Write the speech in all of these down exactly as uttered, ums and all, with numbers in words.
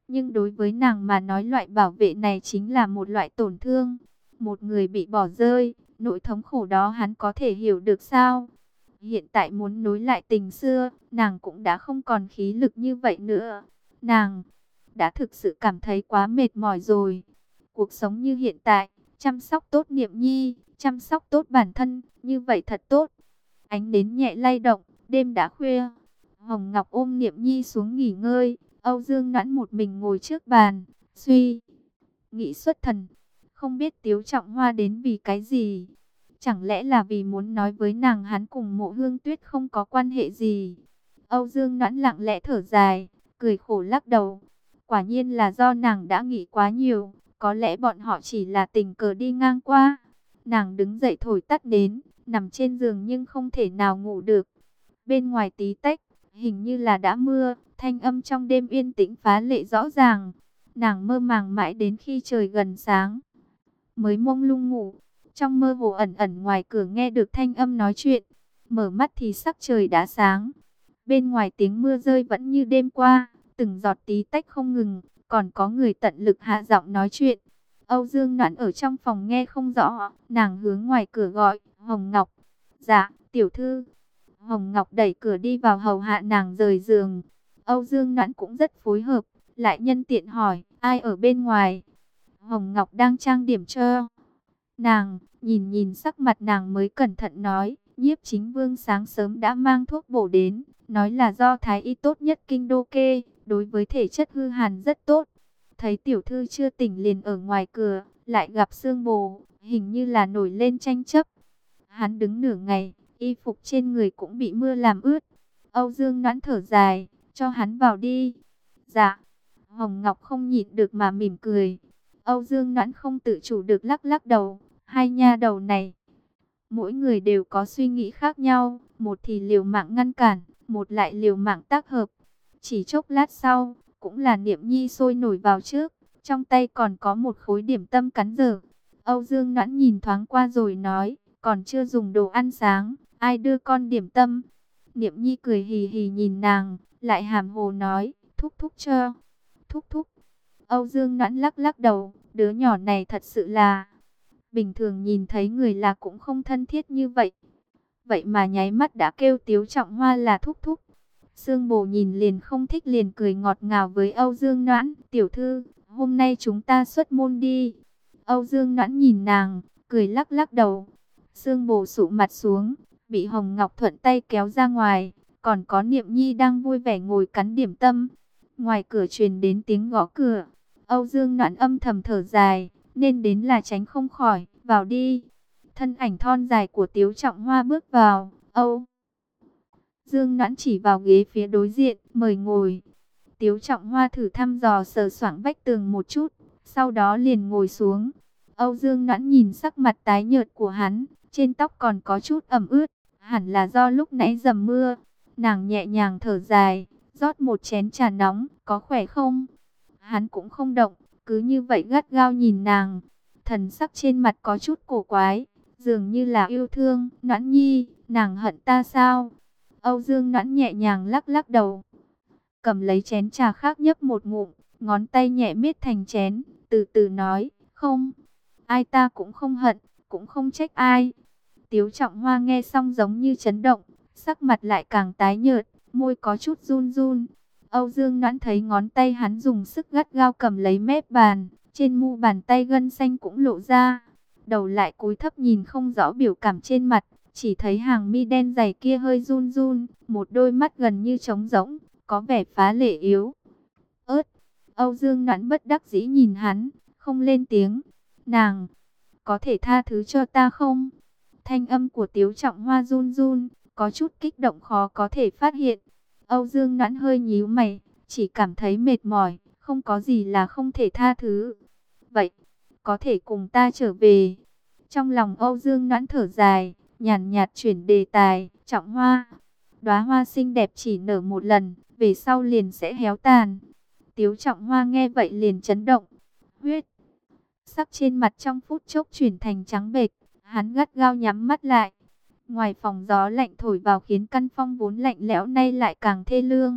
Nhưng đối với nàng mà nói loại bảo vệ này chính là một loại tổn thương. Một người bị bỏ rơi, nỗi thống khổ đó hắn có thể hiểu được sao? Hiện tại muốn nối lại tình xưa, nàng cũng đã không còn khí lực như vậy nữa. Nàng đã thực sự cảm thấy quá mệt mỏi rồi. Cuộc sống như hiện tại, chăm sóc tốt Niệm Nhi, chăm sóc tốt bản thân, như vậy thật tốt. Ánh nến nhẹ lay động, đêm đã khuya. Hồng Ngọc ôm Niệm Nhi xuống nghỉ ngơi, Âu Dương Noãn một mình ngồi trước bàn, suy nghĩ xuất thần. Không biết Tiếu Trọng Hoa đến vì cái gì? Chẳng lẽ là vì muốn nói với nàng hắn cùng Mộ Hương Tuyết không có quan hệ gì? Âu Dương Noãn lặng lẽ thở dài, cười khổ lắc đầu. Quả nhiên là do nàng đã nghĩ quá nhiều, có lẽ bọn họ chỉ là tình cờ đi ngang qua. Nàng đứng dậy thổi tắt nến, nằm trên giường nhưng không thể nào ngủ được. Bên ngoài tí tách, hình như là đã mưa, thanh âm trong đêm yên tĩnh phá lệ rõ ràng. Nàng mơ màng mãi đến khi trời gần sáng, mới mông lung ngủ. Trong mơ hồ ẩn ẩn ngoài cửa nghe được thanh âm nói chuyện. Mở mắt thì sắc trời đã sáng. Bên ngoài tiếng mưa rơi vẫn như đêm qua, từng giọt tí tách không ngừng, còn có người tận lực hạ giọng nói chuyện. Âu Dương Noãn ở trong phòng nghe không rõ, nàng hướng ngoài cửa gọi, Hồng Ngọc. Dạ, tiểu thư. Hồng Ngọc đẩy cửa đi vào hầu hạ nàng rời giường. Âu Dương Noãn cũng rất phối hợp, lại nhân tiện hỏi, ai ở bên ngoài? Hồng Ngọc đang trang điểm cho nàng, nhìn nhìn sắc mặt nàng mới cẩn thận nói, Nhiếp Chính Vương sáng sớm đã mang thuốc bổ đến, nói là do thái y tốt nhất kinh đô kê, đối với thể chất hư hàn rất tốt. Thấy tiểu thư chưa tỉnh liền ở ngoài cửa, lại gặp Sương Bồ, hình như là nổi lên tranh chấp. Hắn đứng nửa ngày, y phục trên người cũng bị mưa làm ướt. Âu Dương Noãn thở dài, cho hắn vào đi. Dạ. Hồng Ngọc không nhịn được mà mỉm cười. Âu Dương Noãn không tự chủ được lắc lắc đầu. Hai nha đầu này, mỗi người đều có suy nghĩ khác nhau. Một thì liều mạng ngăn cản, một lại liều mạng tác hợp. Chỉ chốc lát sau, cũng là Niệm Nhi sôi nổi vào trước. Trong tay còn có một khối điểm tâm cắn dở. Âu Dương Noãn nhìn thoáng qua rồi nói, còn chưa dùng đồ ăn sáng, ai đưa con điểm tâm? Niệm Nhi cười hì hì nhìn nàng, lại hàm hồ nói, thúc thúc cho. Thúc thúc. Âu Dương Noãn lắc lắc đầu, đứa nhỏ này thật sự là, bình thường nhìn thấy người là cũng không thân thiết như vậy. Vậy mà nháy mắt đã kêu Tiếu Trọng Hoa là thúc thúc. Sương Bồ nhìn liền không thích liền cười ngọt ngào với Âu Dương Noãn, tiểu thư, hôm nay chúng ta xuất môn đi. Âu Dương Noãn nhìn nàng, cười lắc lắc đầu. Sương Bồ sụ mặt xuống, bị Hồng Ngọc thuận tay kéo ra ngoài, còn có Niệm Nhi đang vui vẻ ngồi cắn điểm tâm. Ngoài cửa truyền đến tiếng gõ cửa, Âu Dương Noãn âm thầm thở dài, nên đến là tránh không khỏi, vào đi. Thân ảnh thon dài của Tiếu Trọng Hoa bước vào, Âu Dương Noãn chỉ vào ghế phía đối diện, mời ngồi. Tiếu Trọng Hoa thử thăm dò sờ soạng vách tường một chút, sau đó liền ngồi xuống. Âu Dương Noãn nhìn sắc mặt tái nhợt của hắn, trên tóc còn có chút ẩm ướt, hẳn là do lúc nãy dầm mưa. Nàng nhẹ nhàng thở dài, rót một chén trà nóng, có khỏe không? Hắn cũng không động, cứ như vậy gắt gao nhìn nàng. Thần sắc trên mặt có chút cổ quái, dường như là yêu thương. Noãn Nhi, nàng hận ta sao? Âu Dương Noãn nhẹ nhàng lắc lắc đầu, cầm lấy chén trà khác nhấp một ngụm, ngón tay nhẹ miết thành chén, từ từ nói, không, ai ta cũng không hận, cũng không trách ai. Tiếu Trọng Hoa nghe xong giống như chấn động, sắc mặt lại càng tái nhợt, môi có chút run run. Âu Dương Noãn thấy ngón tay hắn dùng sức gắt gao cầm lấy mép bàn, trên mu bàn tay gân xanh cũng lộ ra. Đầu lại cúi thấp nhìn không rõ biểu cảm trên mặt, chỉ thấy hàng mi đen dày kia hơi run run, một đôi mắt gần như trống rỗng, có vẻ phá lệ yếu ớt. Âu Dương Noãn bất đắc dĩ nhìn hắn, không lên tiếng. Nàng, có thể tha thứ cho ta không? Thanh âm của Tiếu Trọng Hoa run run, có chút kích động khó có thể phát hiện. Âu Dương Noãn hơi nhíu mày, chỉ cảm thấy mệt mỏi, không có gì là không thể tha thứ. Vậy, có thể cùng ta trở về? Trong lòng Âu Dương Noãn thở dài, nhàn nhạt chuyển đề tài, Trọng Hoa. Đóa hoa xinh đẹp chỉ nở một lần, về sau liền sẽ héo tàn. Tiếu Trọng Hoa nghe vậy liền chấn động. Huyết sắc trên mặt trong phút chốc chuyển thành trắng bệch, hắn gắt gao nhắm mắt lại. Ngoài phòng gió lạnh thổi vào khiến căn phòng vốn lạnh lẽo nay lại càng thê lương.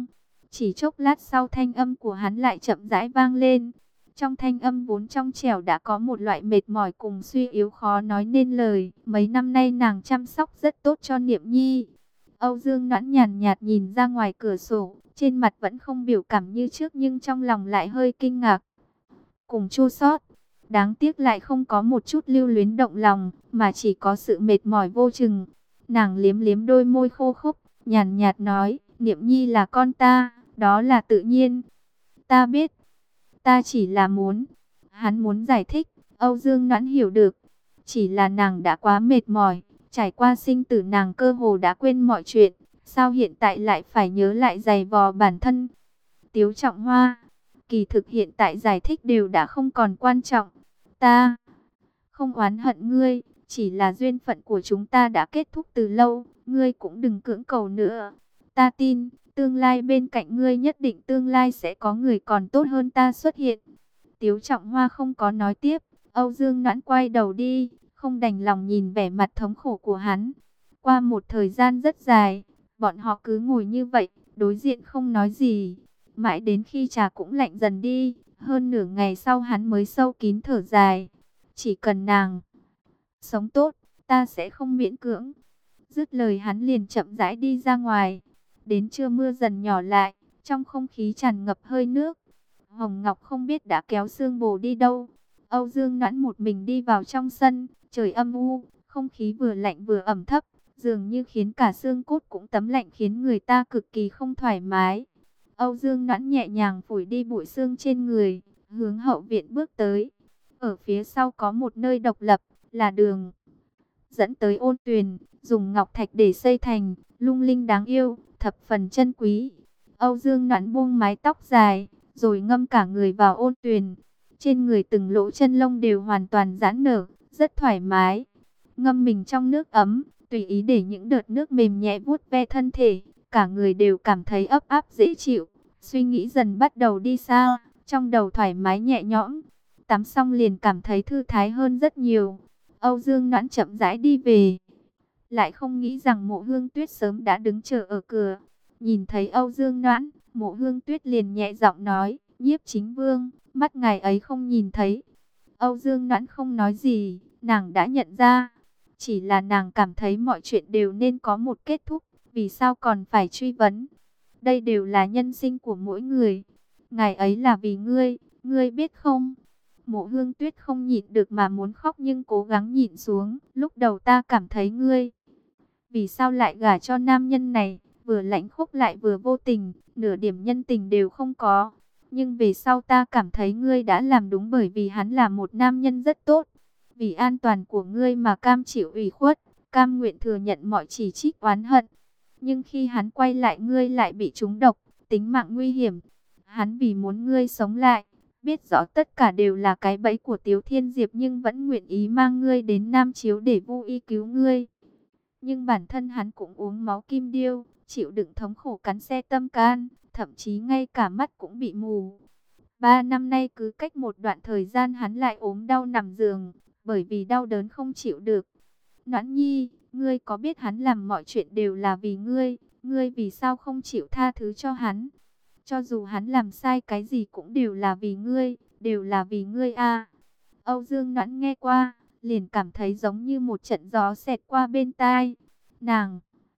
Chỉ chốc lát sau thanh âm của hắn lại chậm rãi vang lên. Trong thanh âm vốn trong trẻo đã có một loại mệt mỏi cùng suy yếu khó nói nên lời. Mấy năm nay nàng chăm sóc rất tốt cho Niệm Nhi. Âu Dương Noãn nhàn nhạt nhìn ra ngoài cửa sổ, trên mặt vẫn không biểu cảm như trước nhưng trong lòng lại hơi kinh ngạc cùng chua xót. Đáng tiếc lại không có một chút lưu luyến động lòng, mà chỉ có sự mệt mỏi vô chừng. Nàng liếm liếm đôi môi khô khốc, nhàn nhạt nói, Niệm Nhi là con ta, đó là tự nhiên. Ta biết, ta chỉ là muốn. Hắn muốn giải thích, Âu Dương Noãn hiểu được. Chỉ là nàng đã quá mệt mỏi, trải qua sinh tử nàng cơ hồ đã quên mọi chuyện. Sao hiện tại lại phải nhớ lại giày vò bản thân? Tiếu Trọng Hoa, kỳ thực hiện tại giải thích đều đã không còn quan trọng. Ta không oán hận ngươi, chỉ là duyên phận của chúng ta đã kết thúc từ lâu, ngươi cũng đừng cưỡng cầu nữa. Ta tin, tương lai bên cạnh ngươi nhất định tương lai sẽ có người còn tốt hơn ta xuất hiện. Tiếu Trọng Hoa không có nói tiếp, Âu Dương Noãn quay đầu đi, không đành lòng nhìn vẻ mặt thống khổ của hắn. Qua một thời gian rất dài, bọn họ cứ ngồi như vậy, đối diện không nói gì. Mãi đến khi trà cũng lạnh dần đi, hơn nửa ngày sau hắn mới sâu kín thở dài. Chỉ cần nàng sống tốt, ta sẽ không miễn cưỡng. Dứt lời hắn liền chậm rãi đi ra ngoài. Đến trưa mưa dần nhỏ lại, trong không khí tràn ngập hơi nước. Hồng Ngọc không biết đã kéo Sương Bồ đi đâu. Âu Dương Noãn một mình đi vào trong sân, trời âm u, không khí vừa lạnh vừa ẩm thấp, dường như khiến cả xương cốt cũng tấm lạnh khiến người ta cực kỳ không thoải mái. Âu Dương Noãn nhẹ nhàng phủi đi bụi sương trên người, hướng hậu viện bước tới. Ở phía sau có một nơi độc lập, là đường dẫn tới ôn tuyền, dùng ngọc thạch để xây thành, lung linh đáng yêu, thập phần chân quý. Âu Dương Noãn buông mái tóc dài, rồi ngâm cả người vào ôn tuyền. Trên người từng lỗ chân lông đều hoàn toàn giãn nở, rất thoải mái. Ngâm mình trong nước ấm, tùy ý để những đợt nước mềm nhẹ vuốt ve thân thể, cả người đều cảm thấy ấp áp dễ chịu. Suy nghĩ dần bắt đầu đi xa, trong đầu thoải mái nhẹ nhõm. Tắm xong liền cảm thấy thư thái hơn rất nhiều. Âu Dương Noãn chậm rãi đi về, lại không nghĩ rằng Mộ Hương Tuyết sớm đã đứng chờ ở cửa. Nhìn thấy Âu Dương Noãn, Mộ Hương Tuyết liền nhẹ giọng nói, Nhiếp Chính Vương, mắt ngài ấy không nhìn thấy. Âu Dương Noãn không nói gì, nàng đã nhận ra. Chỉ là nàng cảm thấy mọi chuyện đều nên có một kết thúc, vì sao còn phải truy vấn. Đây đều là nhân sinh của mỗi người. Ngài ấy là vì ngươi, ngươi biết không? Mộ Hương Tuyết không nhịn được mà muốn khóc nhưng cố gắng nhịn xuống. Lúc đầu ta cảm thấy ngươi, vì sao lại gả cho nam nhân này, vừa lãnh khốc lại vừa vô tình, nửa điểm nhân tình đều không có. Nhưng về sau ta cảm thấy ngươi đã làm đúng bởi vì hắn là một nam nhân rất tốt. Vì an toàn của ngươi mà cam chịu ủy khuất, cam nguyện thừa nhận mọi chỉ trích oán hận. Nhưng khi hắn quay lại ngươi lại bị trúng độc, tính mạng nguy hiểm. Hắn vì muốn ngươi sống lại, biết rõ tất cả đều là cái bẫy của Tiếu Thiên Diệp nhưng vẫn nguyện ý mang ngươi đến Nam Chiếu để vô y cứu ngươi. Nhưng bản thân hắn cũng uống máu kim điêu, chịu đựng thống khổ cắn xé tâm can, thậm chí ngay cả mắt cũng bị mù. Ba năm nay cứ cách một đoạn thời gian hắn lại ốm đau nằm giường, bởi vì đau đớn không chịu được. Noãn Nhi, ngươi có biết hắn làm mọi chuyện đều là vì ngươi, ngươi vì sao không chịu tha thứ cho hắn? Cho dù hắn làm sai cái gì cũng đều là vì ngươi, đều là vì ngươi a. Âu Dương Noãn nghe qua, liền cảm thấy giống như một trận gió xẹt qua bên tai. Nàng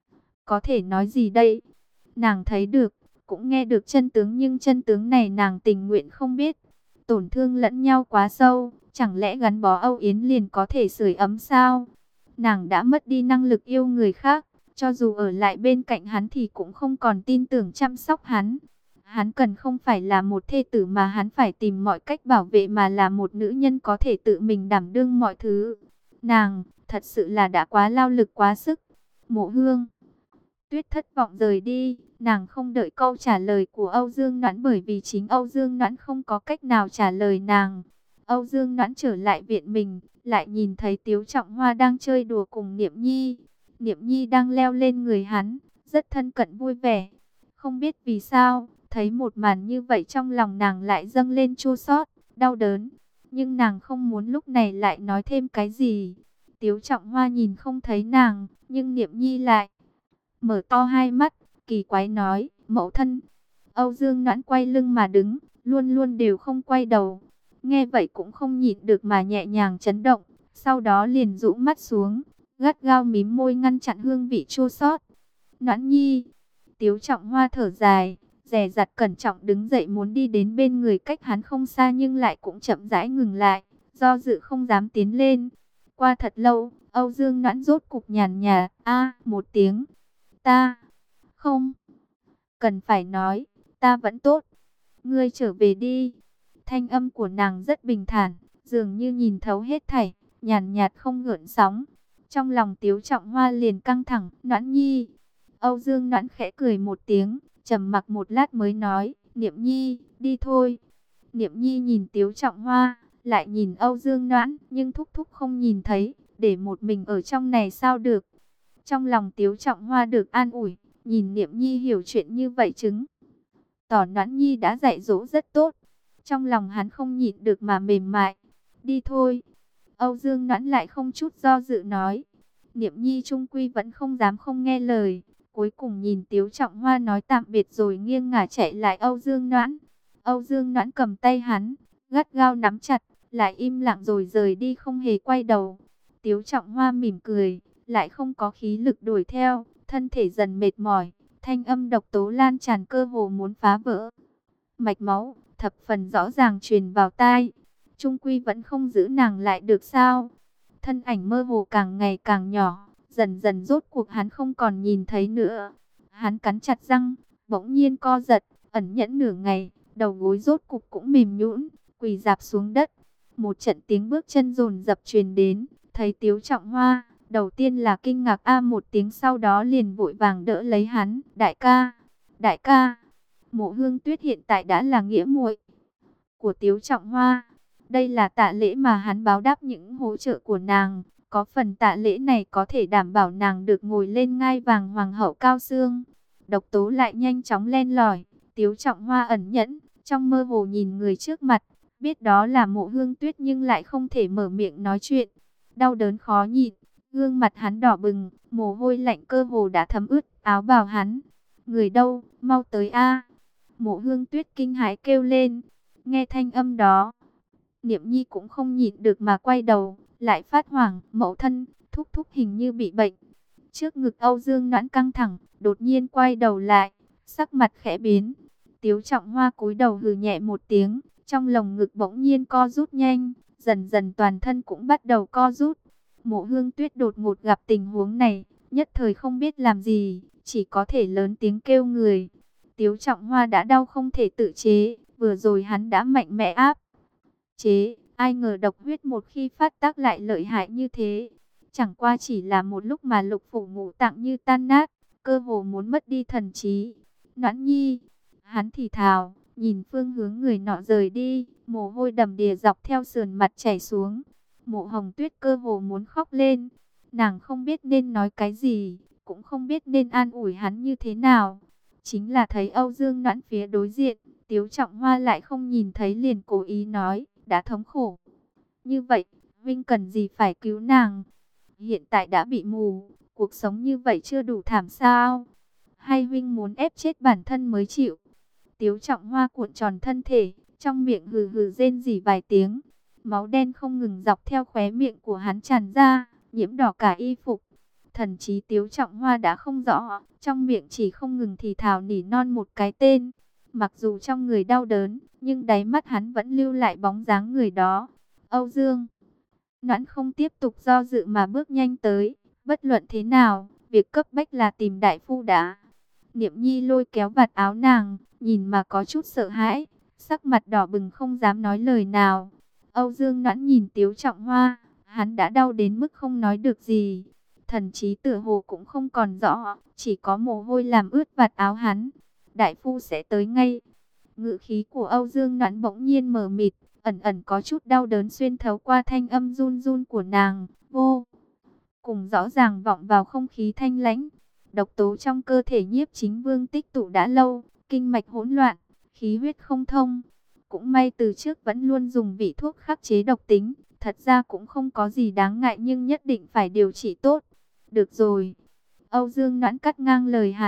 có thể nói gì đây? Nàng thấy được, cũng nghe được chân tướng nhưng chân tướng này nàng tình nguyện không biết. Tổn thương lẫn nhau quá sâu, chẳng lẽ gắn bó âu yếm liền có thể sưởi ấm sao? Nàng đã mất đi năng lực yêu người khác, cho dù ở lại bên cạnh hắn thì cũng không còn tin tưởng chăm sóc hắn. Hắn cần không phải là một thê tử mà hắn phải tìm mọi cách bảo vệ mà là một nữ nhân có thể tự mình đảm đương mọi thứ. Nàng, thật sự là đã quá lao lực quá sức. Mộ Hương Tuyết thất vọng rời đi, nàng không đợi câu trả lời của Âu Dương Noãn bởi vì chính Âu Dương Noãn không có cách nào trả lời nàng. Âu Dương Noãn trở lại viện mình, lại nhìn thấy Tiếu Trọng Hoa đang chơi đùa cùng Niệm Nhi. Niệm Nhi đang leo lên người hắn, rất thân cận vui vẻ. Không biết vì sao, thấy một màn như vậy trong lòng nàng lại dâng lên chua xót, đau đớn. Nhưng nàng không muốn lúc này lại nói thêm cái gì. Tiếu Trọng Hoa nhìn không thấy nàng, nhưng Niệm Nhi lại mở to hai mắt, kỳ quái nói, mẫu thân, Âu Dương Noãn quay lưng mà đứng, luôn luôn đều không quay đầu. Nghe vậy cũng không nhịn được mà nhẹ nhàng chấn động, sau đó liền rũ mắt xuống, gắt gao mím môi ngăn chặn hương vị chua xót. Noãn Nhi, Tiếu Trọng Hoa thở dài, dè dặt cẩn trọng đứng dậy muốn đi đến bên người cách hắn không xa nhưng lại cũng chậm rãi ngừng lại, do dự không dám tiến lên. Qua thật lâu, Âu Dương Noãn rốt cục nhàn nhạt a một tiếng. Ta không cần phải nói, ta vẫn tốt. Ngươi trở về đi. Thanh âm của nàng rất bình thản, dường như nhìn thấu hết thảy, nhàn nhạt không gợn sóng. Trong lòng Tiếu Trọng Hoa liền căng thẳng, Noãn Nhi. Âu Dương Noãn khẽ cười một tiếng, trầm mặc một lát mới nói, Niệm Nhi, đi thôi. Niệm Nhi nhìn Tiếu Trọng Hoa, lại nhìn Âu Dương Noãn, nhưng thúc thúc không nhìn thấy, để một mình ở trong này sao được. Trong lòng Tiếu Trọng Hoa được an ủi, nhìn Niệm Nhi hiểu chuyện như vậy chứng tỏ Noãn Nhi đã dạy dỗ rất tốt. Trong lòng hắn không nhịn được mà mềm mại. Đi thôi. Âu Dương Noãn lại không chút do dự nói. Niệm Nhi trung quy vẫn không dám không nghe lời. Cuối cùng nhìn Tiếu Trọng Hoa nói tạm biệt rồi nghiêng ngả chạy lại Âu Dương Noãn. Âu Dương Noãn cầm tay hắn, gắt gao nắm chặt, lại im lặng rồi rời đi không hề quay đầu. Tiếu Trọng Hoa mỉm cười, lại không có khí lực đuổi theo, thân thể dần mệt mỏi. Thanh âm độc tố lan tràn cơ hồ muốn phá vỡ mạch máu, thập phần rõ ràng truyền vào tai. Trung quy vẫn không giữ nàng lại được sao? Thân ảnh mơ hồ càng ngày càng nhỏ, dần dần rốt cuộc hắn không còn nhìn thấy nữa. Hắn cắn chặt răng, bỗng nhiên co giật, ẩn nhẫn nửa ngày, đầu gối rốt cục cũng mềm nhũn, quỳ rạp xuống đất. Một trận tiếng bước chân dồn dập truyền đến, thấy Tiếu Trọng Hoa, đầu tiên là kinh ngạc a một tiếng, sau đó liền vội vàng đỡ lấy hắn, "Đại ca, đại ca." Mộ Hương Tuyết hiện tại đã là nghĩa muội của Tiếu Trọng Hoa. Đây là tạ lễ mà hắn báo đáp những hỗ trợ của nàng. Có phần tạ lễ này có thể đảm bảo nàng được ngồi lên ngai vàng hoàng hậu cao xương. Độc tố lại nhanh chóng len lỏi. Tiếu Trọng Hoa ẩn nhẫn, trong mơ hồ nhìn người trước mặt. Biết đó là Mộ Hương Tuyết nhưng lại không thể mở miệng nói chuyện. Đau đớn khó nhịn, gương mặt hắn đỏ bừng, mồ hôi lạnh cơ hồ đã thấm ướt áo bào hắn. "Người đâu, mau tới a." Mộ Hương Tuyết kinh hãi kêu lên. Nghe thanh âm đó, Niệm Nhi cũng không nhịn được mà quay đầu, lại phát hoảng, "Mẫu thân, thúc thúc hình như bị bệnh." Trước ngực Âu Dương Noãn căng thẳng, đột nhiên quay đầu lại, sắc mặt khẽ biến. Tiếu Trọng Hoa cúi đầu hừ nhẹ một tiếng, trong lồng ngực bỗng nhiên co rút nhanh, dần dần toàn thân cũng bắt đầu co rút. Mộ Hương Tuyết đột ngột gặp tình huống này, nhất thời không biết làm gì, chỉ có thể lớn tiếng kêu người. Tiếu Trọng Hoa đã đau không thể tự chế, vừa rồi hắn đã mạnh mẽ áp chế, ai ngờ độc huyết một khi phát tác lại lợi hại như thế. Chẳng qua chỉ là một lúc mà lục phủ ngũ tạng như tan nát, cơ hồ muốn mất đi thần trí. "Noãn Nhi." Hắn thì thào, nhìn phương hướng người nọ rời đi, mồ hôi đầm đìa dọc theo sườn mặt chảy xuống. Mộ Hồng Tuyết cơ hồ muốn khóc lên, nàng không biết nên nói cái gì, cũng không biết nên an ủi hắn như thế nào. Chính là thấy Âu Dương Noãn phía đối diện, Tiếu Trọng Hoa lại không nhìn thấy, liền cố ý nói, "Đã thống khổ như vậy, Vinh cần gì phải cứu nàng? Hiện tại đã bị mù, cuộc sống như vậy chưa đủ thảm sao? Hay Vinh muốn ép chết bản thân mới chịu?" Tiếu Trọng Hoa cuộn tròn thân thể, trong miệng hừ hừ rên rỉ vài tiếng. Máu đen không ngừng dọc theo khóe miệng của hắn tràn ra, nhiễm đỏ cả y phục. Thần trí Tiếu Trọng Hoa đã không rõ, trong miệng chỉ không ngừng thì thào nỉ non một cái tên. Mặc dù trong người đau đớn, nhưng đáy mắt hắn vẫn lưu lại bóng dáng người đó. Âu Dương Noãn không tiếp tục do dự mà bước nhanh tới. Bất luận thế nào, việc cấp bách là tìm đại phu đã. Niệm Nhi lôi kéo vạt áo nàng, nhìn mà có chút sợ hãi, sắc mặt đỏ bừng không dám nói lời nào. Âu Dương Noãn nhìn Tiếu Trọng Hoa, hắn đã đau đến mức không nói được gì. Thần trí tựa hồ cũng không còn rõ, chỉ có mồ hôi làm ướt vạt áo hắn. "Đại phu sẽ tới ngay." Ngữ khí của Âu Dương Noãn bỗng nhiên mờ mịt, ẩn ẩn có chút đau đớn xuyên thấu qua thanh âm run run của nàng, vô cùng rõ ràng vọng vào không khí thanh lãnh. Độc tố trong cơ thể Nhiếp Chính Vương tích tụ đã lâu, kinh mạch hỗn loạn, khí huyết không thông. Cũng may từ trước vẫn luôn dùng vị thuốc khắc chế độc tính, thật ra cũng không có gì đáng ngại, nhưng nhất định phải điều trị tốt. "Được rồi." Âu Dương Noãn cắt ngang lời hắn,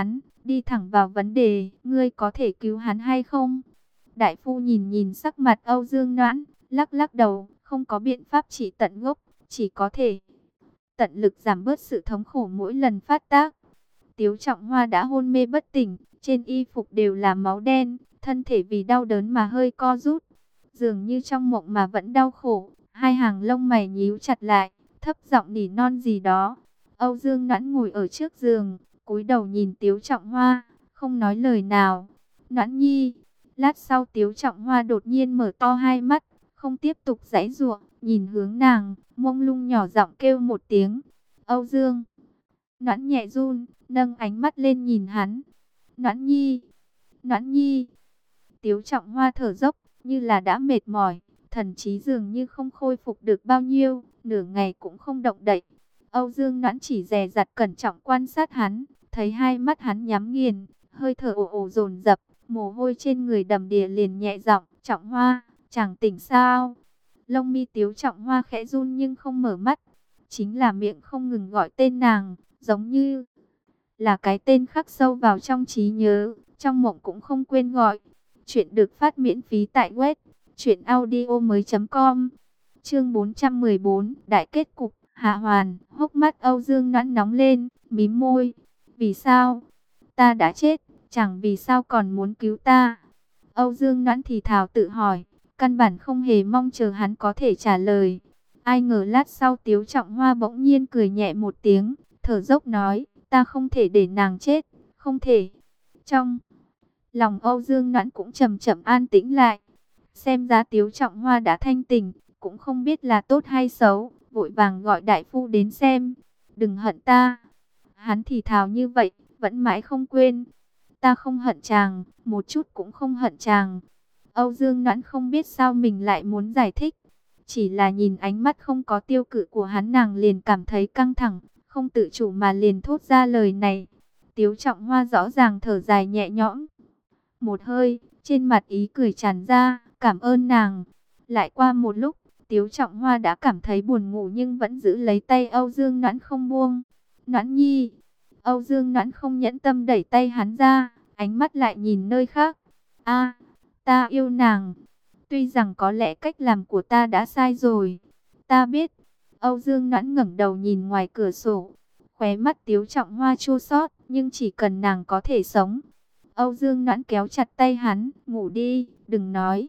đi thẳng vào vấn đề, ngươi có thể cứu hắn hay không? Đại phu nhìn nhìn sắc mặt Âu Dương Noãn, lắc lắc đầu, không có biện pháp trị tận gốc, chỉ có thể tận lực giảm bớt sự thống khổ mỗi lần phát tác. Tiếu Trọng Hoa đã hôn mê bất tỉnh, trên y phục đều là máu đen, thân thể vì đau đớn mà hơi co rút, dường như trong mộng mà vẫn đau khổ, hai hàng lông mày nhíu chặt lại, thấp giọng nỉ non gì đó. Âu Dương Noãn ngồi ở trước giường, cúi đầu nhìn Tiếu Trọng Hoa, không nói lời nào. Noãn nhi. Lát sau Tiếu Trọng Hoa đột nhiên mở to hai mắt, không tiếp tục giãy giụa, nhìn hướng nàng, mông lung nhỏ giọng kêu một tiếng. Âu Dương. Noãn nhẹ run, nâng ánh mắt lên nhìn hắn. Noãn nhi. Noãn nhi. Tiếu Trọng Hoa thở dốc, như là đã mệt mỏi, thần trí dường như không khôi phục được bao nhiêu, nửa ngày cũng không động đậy. Âu Dương Noãn chỉ dè dặt cẩn trọng quan sát hắn, thấy hai mắt hắn nhắm nghiền, hơi thở ồ ồ dồn dập, mồ hôi trên người đầm đìa, liền nhẹ giọng, Trọng Hoa, chàng tỉnh sao? Lông mi Tiếu Trọng Hoa khẽ run nhưng không mở mắt, chính là miệng không ngừng gọi tên nàng, giống như là cái tên khắc sâu vào trong trí nhớ, trong mộng cũng không quên gọi. Chuyện được phát miễn phí tại web truyện audio mới chấm com. Chương bốn trăm mười bốn, đại kết cục. Hạ Hoàn, hốc mắt Âu Dương Noãn nóng lên, mím môi. Vì sao? Ta đã chết, chẳng vì sao còn muốn cứu ta? Âu Dương Noãn thì thào tự hỏi, căn bản không hề mong chờ hắn có thể trả lời. Ai ngờ lát sau Tiếu Trọng Hoa bỗng nhiên cười nhẹ một tiếng, thở dốc nói, ta không thể để nàng chết, không thể. Trong lòng Âu Dương Noãn cũng chậm chậm an tĩnh lại. Xem ra Tiếu Trọng Hoa đã thanh tỉnh, cũng không biết là tốt hay xấu, vội vàng gọi đại phu đến xem. Đừng hận ta. Hắn thì thào như vậy, vẫn mãi không quên. Ta không hận chàng, một chút cũng không hận chàng. Âu Dương Noãn không biết sao mình lại muốn giải thích. Chỉ là nhìn ánh mắt không có tiêu cự của hắn, nàng liền cảm thấy căng thẳng, không tự chủ mà liền thốt ra lời này. Tiếu Trọng Hoa rõ ràng thở dài nhẹ nhõm một hơi, trên mặt ý cười tràn ra, cảm ơn nàng. Lại qua một lúc, Tiếu Trọng Hoa đã cảm thấy buồn ngủ nhưng vẫn giữ lấy tay Âu Dương Noãn không buông. Noãn nhi. Âu Dương Noãn không nhẫn tâm đẩy tay hắn ra, ánh mắt lại nhìn nơi khác. A, ta yêu nàng. Tuy rằng có lẽ cách làm của ta đã sai rồi. Ta biết. Âu Dương Noãn ngẩng đầu nhìn ngoài cửa sổ. Khóe mắt Tiếu Trọng Hoa chua xót, nhưng chỉ cần nàng có thể sống. Âu Dương Noãn kéo chặt tay hắn, ngủ đi, đừng nói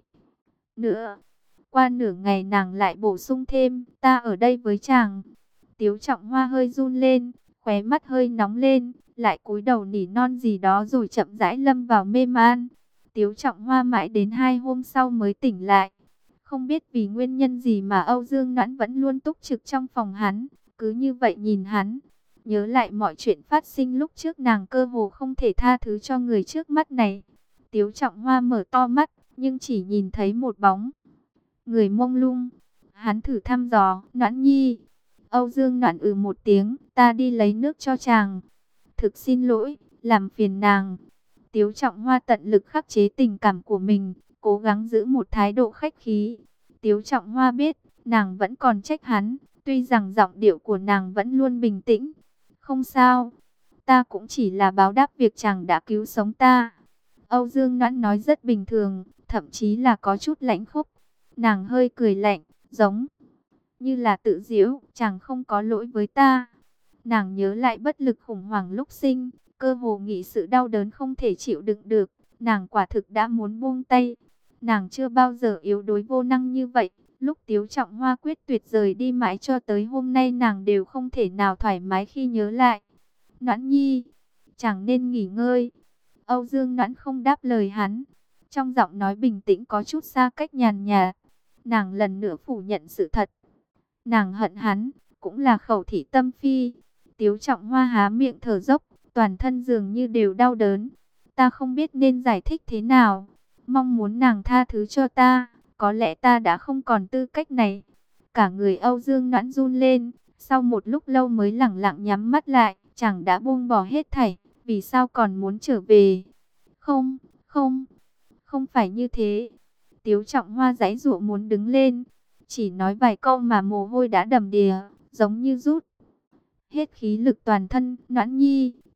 nữa. Qua nửa ngày nàng lại bổ sung thêm, ta ở đây với chàng. Tiếu Trọng Hoa hơi run lên, khóe mắt hơi nóng lên, lại cúi đầu nỉ non gì đó rồi chậm rãi lâm vào mê man. Tiếu Trọng Hoa mãi đến hai hôm sau mới tỉnh lại. Không biết vì nguyên nhân gì mà Âu Dương Noãn vẫn luôn túc trực trong phòng hắn, cứ như vậy nhìn hắn. Nhớ lại mọi chuyện phát sinh lúc trước, nàng cơ hồ không thể tha thứ cho người trước mắt này. Tiếu Trọng Hoa mở to mắt, nhưng chỉ nhìn thấy một bóng người mông lung. Hắn thử thăm dò, Noãn nhi. Âu Dương Noãn ừ một tiếng, ta đi lấy nước cho chàng. Thực xin lỗi, làm phiền nàng. Tiếu Trọng Hoa tận lực khắc chế tình cảm của mình, cố gắng giữ một thái độ khách khí. Tiếu Trọng Hoa biết, nàng vẫn còn trách hắn, tuy rằng giọng điệu của nàng vẫn luôn bình tĩnh. Không sao, ta cũng chỉ là báo đáp việc chàng đã cứu sống ta. Âu Dương Noãn nói rất bình thường, thậm chí là có chút lãnh khốc. Nàng hơi cười lạnh, giống như là tự giễu, chàng không có lỗi với ta. Nàng nhớ lại bất lực khủng hoảng lúc sinh, cơ hồ nghĩ sự đau đớn không thể chịu đựng được. Nàng quả thực đã muốn buông tay. Nàng chưa bao giờ yếu đuối vô năng như vậy. Lúc Tiếu Trọng Hoa quyết tuyệt rời đi mãi cho tới hôm nay, nàng đều không thể nào thoải mái khi nhớ lại. Noãn nhi, chẳng nên nghỉ ngơi. Âu Dương Noãn không đáp lời hắn. Trong giọng nói bình tĩnh có chút xa cách nhàn nhạt. Nàng lần nữa phủ nhận sự thật. Nàng hận hắn, cũng là khẩu thị tâm phi. Tiếu Trọng Hoa há miệng thở dốc, toàn thân dường như đều đau đớn. Ta không biết nên giải thích thế nào. Mong muốn nàng tha thứ cho ta. Có lẽ ta đã không còn tư cách này. Cả người Âu Dương Noãn run lên. Sau một lúc lâu mới lẳng lặng nhắm mắt lại. Chàng đã buông bỏ hết thảy. Vì sao còn muốn trở về? Không, không, không phải như thế. Tiếu Trọng Hoa giãy giụa muốn đứng lên. Chỉ nói vài câu mà mồ hôi đã đầm đìa, giống như rút hết khí lực toàn thân. Noãn nhi,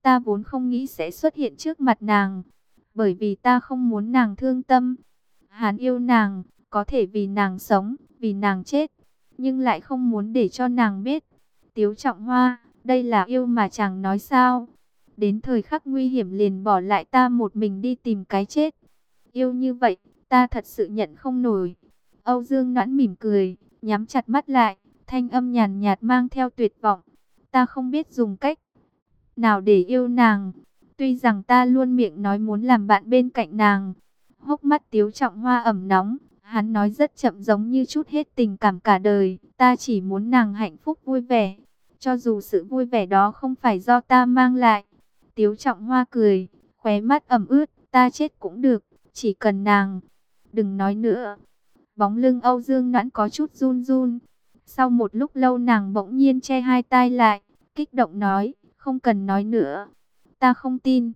Ta vốn không nghĩ sẽ xuất hiện trước mặt nàng, bởi vì ta không muốn nàng thương tâm. Hắn yêu nàng, có thể vì nàng sống, vì nàng chết, nhưng lại không muốn để cho nàng biết. Tiếu Trọng Hoa, đây là yêu mà chàng nói sao? Đến thời khắc nguy hiểm liền bỏ lại ta một mình đi tìm cái chết. Yêu như vậy, ta thật sự nhận không nổi. Âu Dương Noãn mỉm cười, nhắm chặt mắt lại, thanh âm nhàn nhạt mang theo tuyệt vọng. Ta không biết dùng cách nào để yêu nàng. Tuy rằng ta luôn miệng nói muốn làm bạn bên cạnh nàng. Hốc mắt Tiếu Trọng Hoa ẩm nóng, hắn nói rất chậm giống như chút hết tình cảm cả đời. Ta chỉ muốn nàng hạnh phúc vui vẻ, cho dù sự vui vẻ đó không phải do ta mang lại. Tiếu Trọng Hoa cười, khóe mắt ẩm ướt, ta chết cũng được, chỉ cần nàng. Đừng nói nữa. Bóng lưng Âu Dương Noãn có chút run run. Sau một lúc lâu nàng bỗng nhiên che hai tai lại, kích động nói, không cần nói nữa. Ta không tin.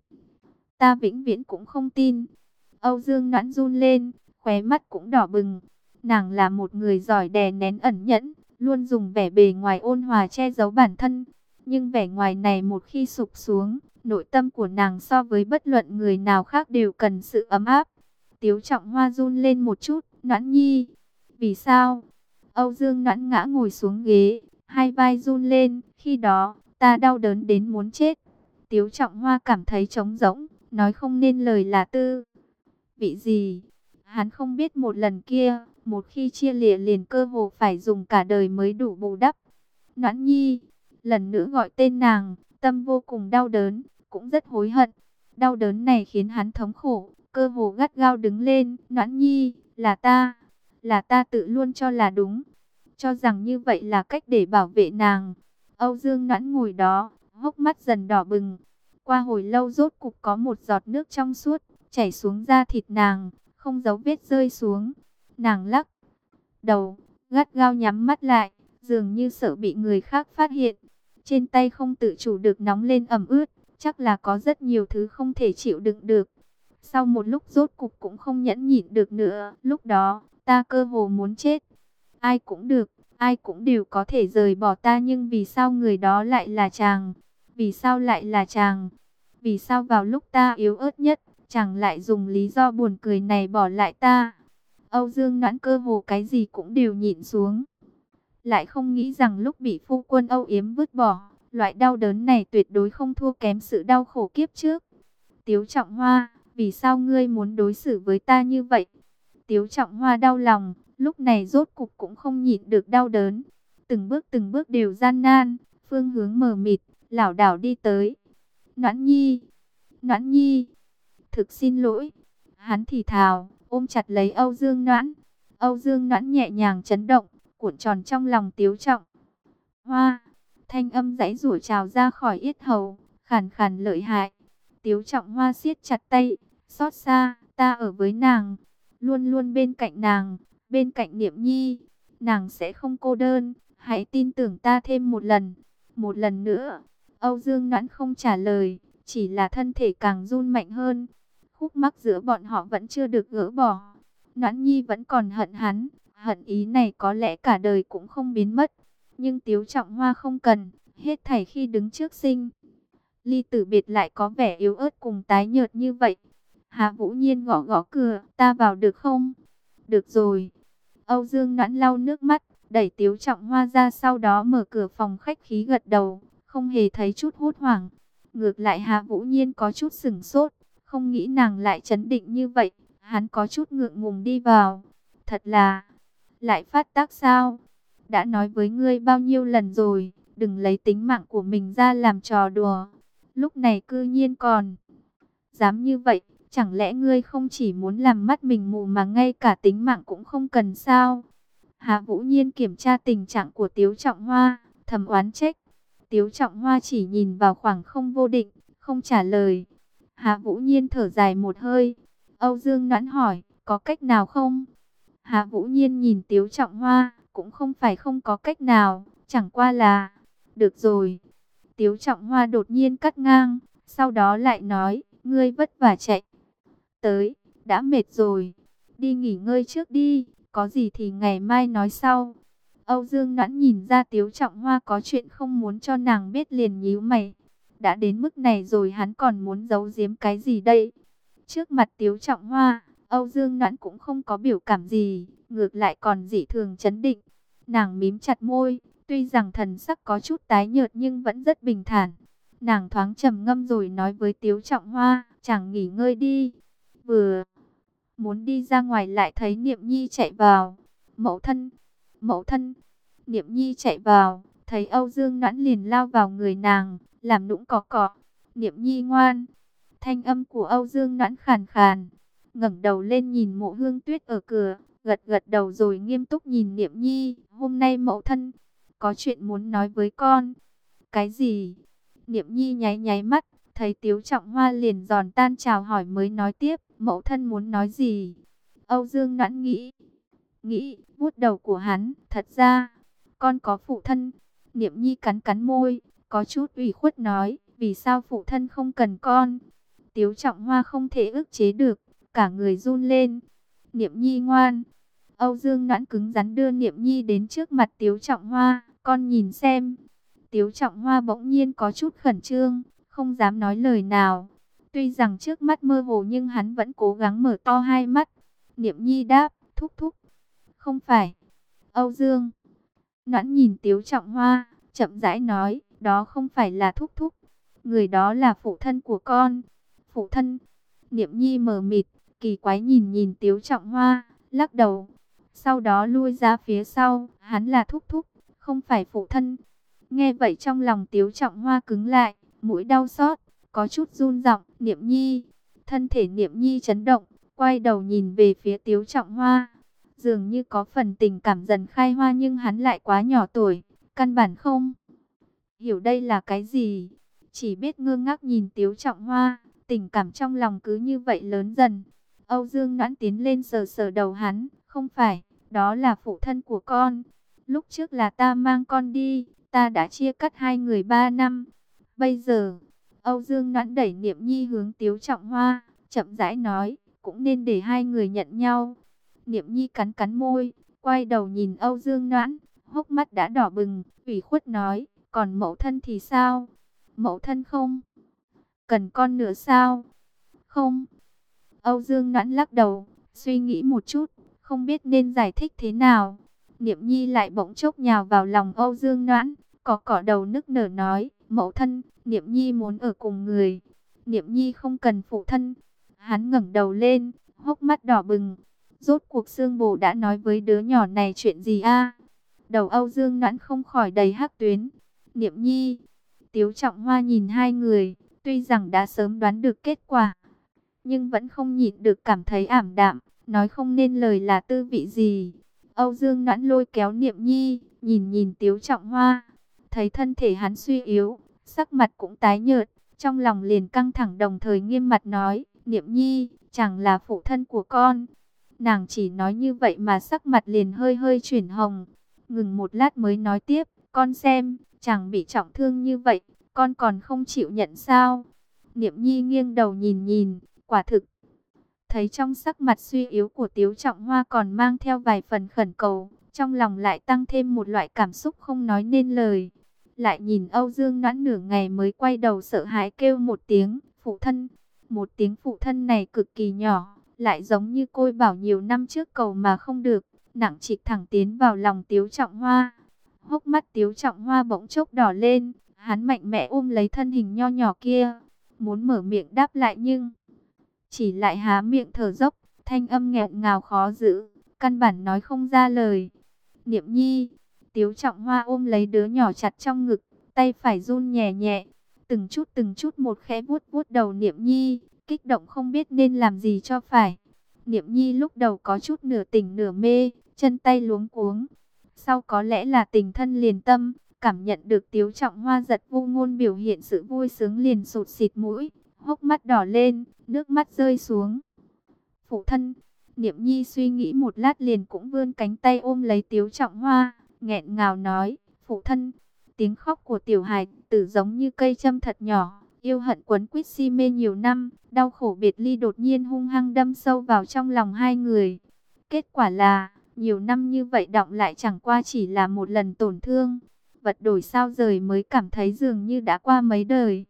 Ta vĩnh viễn cũng không tin. Âu Dương Noãn run lên, khóe mắt cũng đỏ bừng. Nàng là một người giỏi đè nén ẩn nhẫn, luôn dùng vẻ bề ngoài ôn hòa che giấu bản thân. Nhưng vẻ ngoài này một khi sụp xuống, nội tâm của nàng so với bất luận người nào khác đều cần sự ấm áp. Tiếu Trọng Hoa run lên một chút, Noãn nhi. Vì sao? Âu Dương Noãn ngã ngồi xuống ghế, hai vai run lên, khi đó, ta đau đớn đến muốn chết. Tiếu Trọng Hoa cảm thấy trống rỗng, nói không nên lời là tư vị gì. Hắn không biết một lần kia, một khi chia lìa liền cơ hồ phải dùng cả đời mới đủ bù đắp. Noãn nhi, lần nữa gọi tên nàng, tâm vô cùng đau đớn, cũng rất hối hận. Đau đớn này khiến hắn thống khổ, cơ hồ gắt gao đứng lên. Noãn nhi, là ta, là ta tự luôn cho là đúng, cho rằng như vậy là cách để bảo vệ nàng. Âu Dương Noãn ngồi đó, hốc mắt dần đỏ bừng. Qua hồi lâu rốt cục có một giọt nước trong suốt chảy xuống da thịt nàng, không dấu vết rơi xuống. Nàng lắc đầu, gắt gao nhắm mắt lại, dường như sợ bị người khác phát hiện. Trên tay không tự chủ được nóng lên ẩm ướt, chắc là có rất nhiều thứ không thể chịu đựng được. Sau một lúc rốt cục cũng không nhẫn nhịn được nữa, lúc đó, ta cơ hồ muốn chết. Ai cũng được, ai cũng đều có thể rời bỏ ta, nhưng vì sao người đó lại là chàng? Vì sao lại là chàng? Vì sao vào lúc ta yếu ớt nhất, chàng lại dùng lý do buồn cười này bỏ lại ta? Âu Dương Noãn cơ hồ cái gì cũng đều nhịn xuống. Lại không nghĩ rằng lúc bị phu quân âu yếm vứt bỏ, loại đau đớn này tuyệt đối không thua kém sự đau khổ kiếp trước. Tiếu Trọng Hoa, vì sao ngươi muốn đối xử với ta như vậy? Tiếu Trọng Hoa đau lòng, lúc này rốt cục cũng không nhịn được đau đớn. Từng bước từng bước đều gian nan, phương hướng mờ mịt, lảo đảo đi tới. Noãn nhi, Noãn nhi, thực xin lỗi. Hắn thì thào, ôm chặt lấy Âu Dương Noãn. Âu Dương Noãn nhẹ nhàng chấn động, cuộn tròn trong lòng Tiếu Trọng Hoa. Thanh âm giãy giụa trào ra khỏi yết hầu, khàn khàn lợi hại. Tiếu Trọng Hoa siết chặt tay, xót xa, ta ở với nàng, luôn luôn bên cạnh nàng, bên cạnh Niệm Nhi, nàng sẽ không cô đơn, hãy tin tưởng ta thêm một lần, một lần nữa. Âu Dương Noãn không trả lời, chỉ là thân thể càng run mạnh hơn. Khúc mắc giữa bọn họ vẫn chưa được gỡ bỏ. Noãn Nhi vẫn còn hận hắn, hận ý này có lẽ cả đời cũng không biến mất. Nhưng Tiếu Trọng Hoa không cần, hết thảy khi đứng trước sinh ly tử biệt lại có vẻ yếu ớt cùng tái nhợt như vậy. Hạ Vũ Nhiên gõ gõ cửa, ta vào được không? Được rồi. Âu Dương Noãn lau nước mắt, đẩy Tiếu Trọng Hoa ra, sau đó mở cửa phòng khách khí gật đầu, không hề thấy chút hốt hoảng. Ngược lại Hạ Vũ Nhiên có chút sửng sốt, không nghĩ nàng lại chấn định như vậy. Hắn có chút ngượng ngùng đi vào. Thật là, lại phát tác sao? Đã nói với ngươi bao nhiêu lần rồi, đừng lấy tính mạng của mình ra làm trò đùa. Lúc này cư nhiên còn dám như vậy, chẳng lẽ ngươi không chỉ muốn làm mắt mình mù mà ngay cả tính mạng cũng không cần sao? Hạ Vũ Nhiên kiểm tra tình trạng của Tiếu Trọng Hoa, thầm oán trách. Tiếu Trọng Hoa chỉ nhìn vào khoảng không vô định, không trả lời. Hạ Vũ Nhiên thở dài một hơi. Âu Dương Noãn hỏi, có cách nào không? Hạ Vũ Nhiên nhìn Tiếu Trọng Hoa, cũng không phải không có cách nào, chẳng qua là... Được rồi. Tiếu Trọng Hoa đột nhiên cắt ngang, sau đó lại nói, ngươi vất vả chạy tới, đã mệt rồi, đi nghỉ ngơi trước đi, có gì thì ngày mai nói sau. Âu Dương Noãn nhìn ra Tiếu Trọng Hoa có chuyện không muốn cho nàng biết liền nhíu mày. Đã đến mức này rồi hắn còn muốn giấu giếm cái gì đây? Trước mặt Tiếu Trọng Hoa, Âu Dương Noãn cũng không có biểu cảm gì, ngược lại còn dị thường chấn định. Nàng mím chặt môi, tuy rằng thần sắc có chút tái nhợt nhưng vẫn rất bình thản. Nàng thoáng trầm ngâm rồi nói với Tiếu Trọng Hoa, chàng nghỉ ngơi đi. Vừa muốn đi ra ngoài lại thấy Niệm Nhi chạy vào. Mẫu thân, mẫu thân. Niệm Nhi chạy vào, thấy Âu Dương Noãn liền lao vào người nàng, làm nũng cọ cọ. Niệm Nhi ngoan. Thanh âm của Âu Dương Noãn khàn khàn, ngẩng đầu lên nhìn Mộ Hương Tuyết ở cửa, gật gật đầu rồi nghiêm túc nhìn Niệm Nhi. Hôm nay mẫu thân có chuyện muốn nói với con. Cái gì? Niệm Nhi nháy nháy mắt, thấy Tiếu Trọng Hoa liền giòn tan chào hỏi mới nói tiếp. Mẫu thân muốn nói gì? Âu Dương Noãn nghĩ, nghĩ, vuốt đầu của hắn. Thật ra, con có phụ thân. Niệm Nhi cắn cắn môi, có chút ủy khuất nói, vì sao phụ thân không cần con? Tiếu Trọng Hoa không thể ức chế được, cả người run lên. Niệm Nhi ngoan. Âu Dương Noãn cứng rắn đưa Niệm Nhi đến trước mặt Tiếu Trọng Hoa, con nhìn xem. Tiếu Trọng Hoa bỗng nhiên có chút khẩn trương, không dám nói lời nào. Tuy rằng trước mắt mơ hồ nhưng hắn vẫn cố gắng mở to hai mắt. Niệm Nhi đáp, thúc thúc. Không phải. Âu Dương Noãn nhìn Tiếu Trọng Hoa, chậm rãi nói, đó không phải là thúc thúc. Người đó là phụ thân của con. Phụ thân. Niệm Nhi mờ mịt, kỳ quái nhìn nhìn Tiếu Trọng Hoa, lắc đầu. Sau đó lui ra phía sau, hắn là thúc thúc, không phải phụ thân. Nghe vậy trong lòng Tiếu Trọng Hoa cứng lại, mũi đau xót, có chút run giọng. Niệm Nhi. Thân thể Niệm Nhi chấn động, quay đầu nhìn về phía Tiếu Trọng Hoa. Dường như có phần tình cảm dần khai hoa nhưng hắn lại quá nhỏ tuổi, căn bản không hiểu đây là cái gì. Chỉ biết ngơ ngác nhìn Tiếu Trọng Hoa, tình cảm trong lòng cứ như vậy lớn dần. Âu Dương Noãn tiến lên sờ sờ đầu hắn, không phải, đó là phụ thân của con. Lúc trước là ta mang con đi, ta đã chia cắt hai người ba năm. Bây giờ, Âu Dương Noãn đẩy Niệm Nhi hướng Tiếu Trọng Hoa, chậm rãi nói, cũng nên để hai người nhận nhau. Niệm Nhi cắn cắn môi, quay đầu nhìn Âu Dương Noãn, hốc mắt đã đỏ bừng, ủy khuất nói, còn mẫu thân thì sao? Mẫu thân không cần con nữa sao? Không. Âu Dương Noãn lắc đầu, suy nghĩ một chút, không biết nên giải thích thế nào. Niệm Nhi lại bỗng chốc nhào vào lòng Âu Dương Noãn, cọ cọ đầu nức nở nói, mẫu thân, Niệm Nhi muốn ở cùng người. Niệm Nhi không cần phụ thân. Hắn ngẩng đầu lên, hốc mắt đỏ bừng. Rốt cuộc Sương Bồ đã nói với đứa nhỏ này chuyện gì a? Đầu Âu Dương Noãn không khỏi đầy hắc tuyến. Niệm Nhi. Tiếu Trọng Hoa nhìn hai người, tuy rằng đã sớm đoán được kết quả, nhưng vẫn không nhịn được cảm thấy ảm đạm, nói không nên lời là tư vị gì. Âu Dương Noãn lôi kéo Niệm Nhi, nhìn nhìn Tiếu Trọng Hoa, thấy thân thể hắn suy yếu, sắc mặt cũng tái nhợt, trong lòng liền căng thẳng đồng thời nghiêm mặt nói, Niệm Nhi, chẳng là phụ thân của con. Nàng chỉ nói như vậy mà sắc mặt liền hơi hơi chuyển hồng, ngừng một lát mới nói tiếp, con xem, chàng bị trọng thương như vậy, con còn không chịu nhận sao? Niệm Nhi nghiêng đầu nhìn nhìn, quả thực thấy trong sắc mặt suy yếu của Tiếu Trọng Hoa còn mang theo vài phần khẩn cầu, trong lòng lại tăng thêm một loại cảm xúc không nói nên lời. Lại nhìn Âu Dương Noãn nửa ngày mới quay đầu sợ hãi kêu một tiếng, phụ thân. Một tiếng phụ thân này cực kỳ nhỏ, lại giống như côi bảo nhiều năm trước cầu mà không được, nặng trịch thẳng tiến vào lòng Tiếu Trọng Hoa. Hốc mắt Tiếu Trọng Hoa bỗng chốc đỏ lên, hắn mạnh mẽ ôm lấy thân hình nho nhỏ kia, muốn mở miệng đáp lại nhưng chỉ lại há miệng thở dốc, thanh âm nghẹn ngào khó giữ, căn bản nói không ra lời. Niệm Nhi. Tiếu Trọng Hoa ôm lấy đứa nhỏ chặt trong ngực, tay phải run nhẹ nhẹ, từng chút từng chút một khẽ vuốt vuốt đầu Niệm Nhi, kích động không biết nên làm gì cho phải. Niệm Nhi lúc đầu có chút nửa tỉnh nửa mê, chân tay luống cuống. Sau có lẽ là tình thân liền tâm, cảm nhận được Tiếu Trọng Hoa giật vô ngôn biểu hiện sự vui sướng liền sụt xịt mũi, hốc mắt đỏ lên, nước mắt rơi xuống. Phụ thân. Niệm Nhi suy nghĩ một lát liền cũng vươn cánh tay ôm lấy Tiếu Trọng Hoa, nghẹn ngào nói, phụ thân. Tiếng khóc của tiểu hài tử giống như cây châm thật nhỏ, yêu hận quấn quýt si mê nhiều năm, đau khổ biệt ly đột nhiên hung hăng đâm sâu vào trong lòng hai người. Kết quả là, nhiều năm như vậy đọng lại chẳng qua chỉ là một lần tổn thương. Vật đổi sao rời mới cảm thấy dường như đã qua mấy đời.